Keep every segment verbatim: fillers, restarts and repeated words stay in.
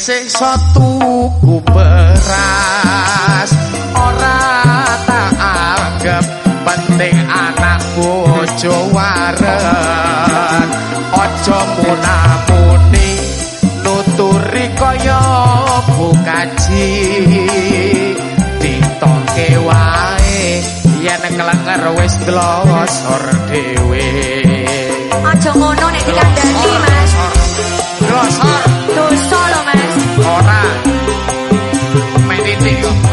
siksa tuku beras ora tak anggap penting anak bojo waren aja munamuni nuturi kaya bukaji ditoke wae yen kelenger wis glosor dhewe aja ngono nek dikandani Mas glosor dosa lho Mas ora meniti kok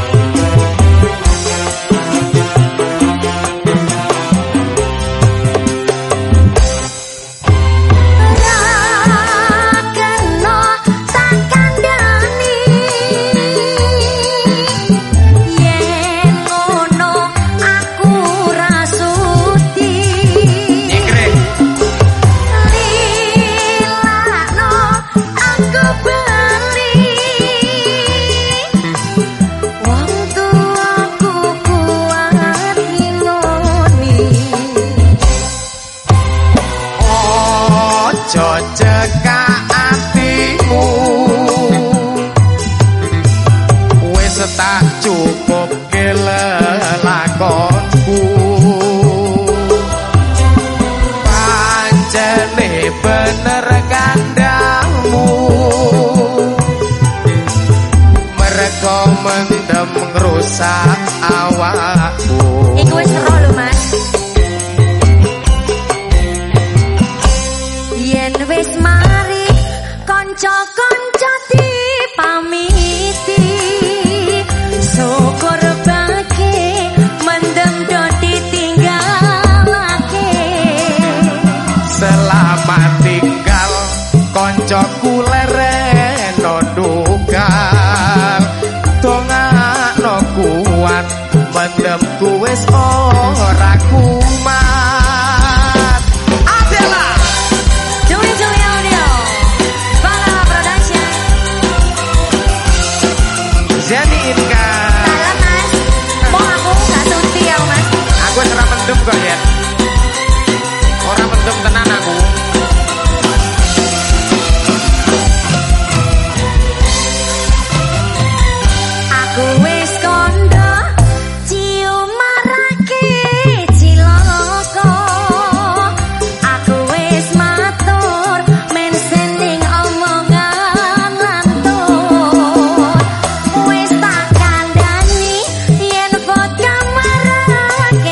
tak cukup kelelakonku pancene bener kandamu mereka mendem ngrusak awakku iku wis ero lho Mas yen wis mari kanca-kanca dipamiti syukur bagi mendem do ditinggalake selamat tinggal koncoku lereno dugal dongakno kuat mendemku wis ora kumat Adela Juli Juli Audio Bala Production Zeni Inka aku ora mendem kok ya. Ora mendem tenan aku. Aku wis kondo cium marake ciloko. Aku wis matur men sending omongan lantur. Wis tak kandhani yen pot kamarake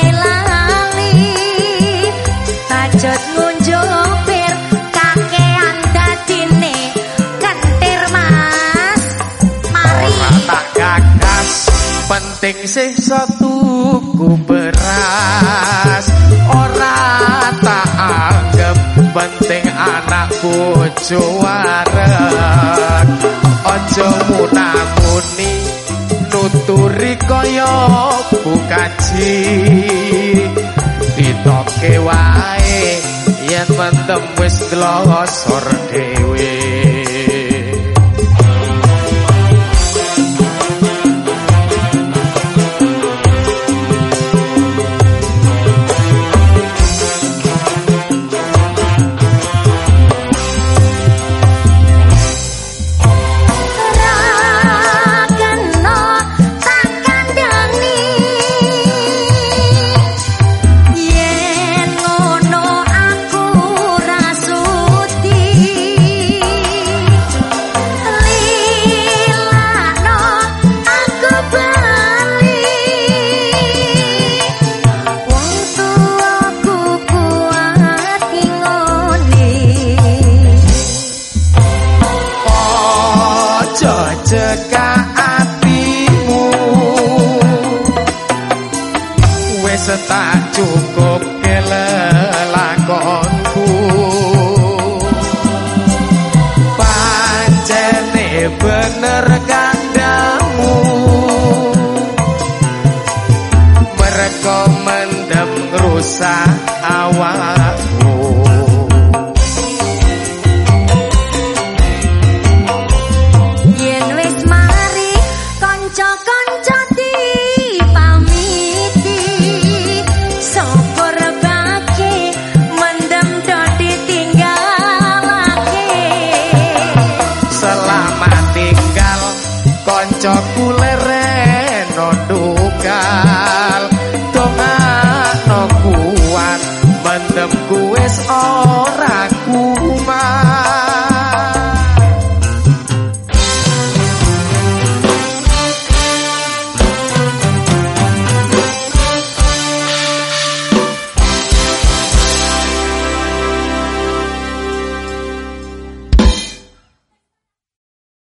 Tajud ngunjupir kakean dadine kentir Mas mari ora tak gagas penting sisa tuku beras ora tak anggap penting anak bojo waren aja munamuni nuturi kaya bukaji ditoke wae yen mendem wis glosor dhewe cekak hatimu wis tak cukup kelelakonku pancene bener kandamu mereka mendem ngrusak awakku kanca-kanca dipamiti syukur ora ku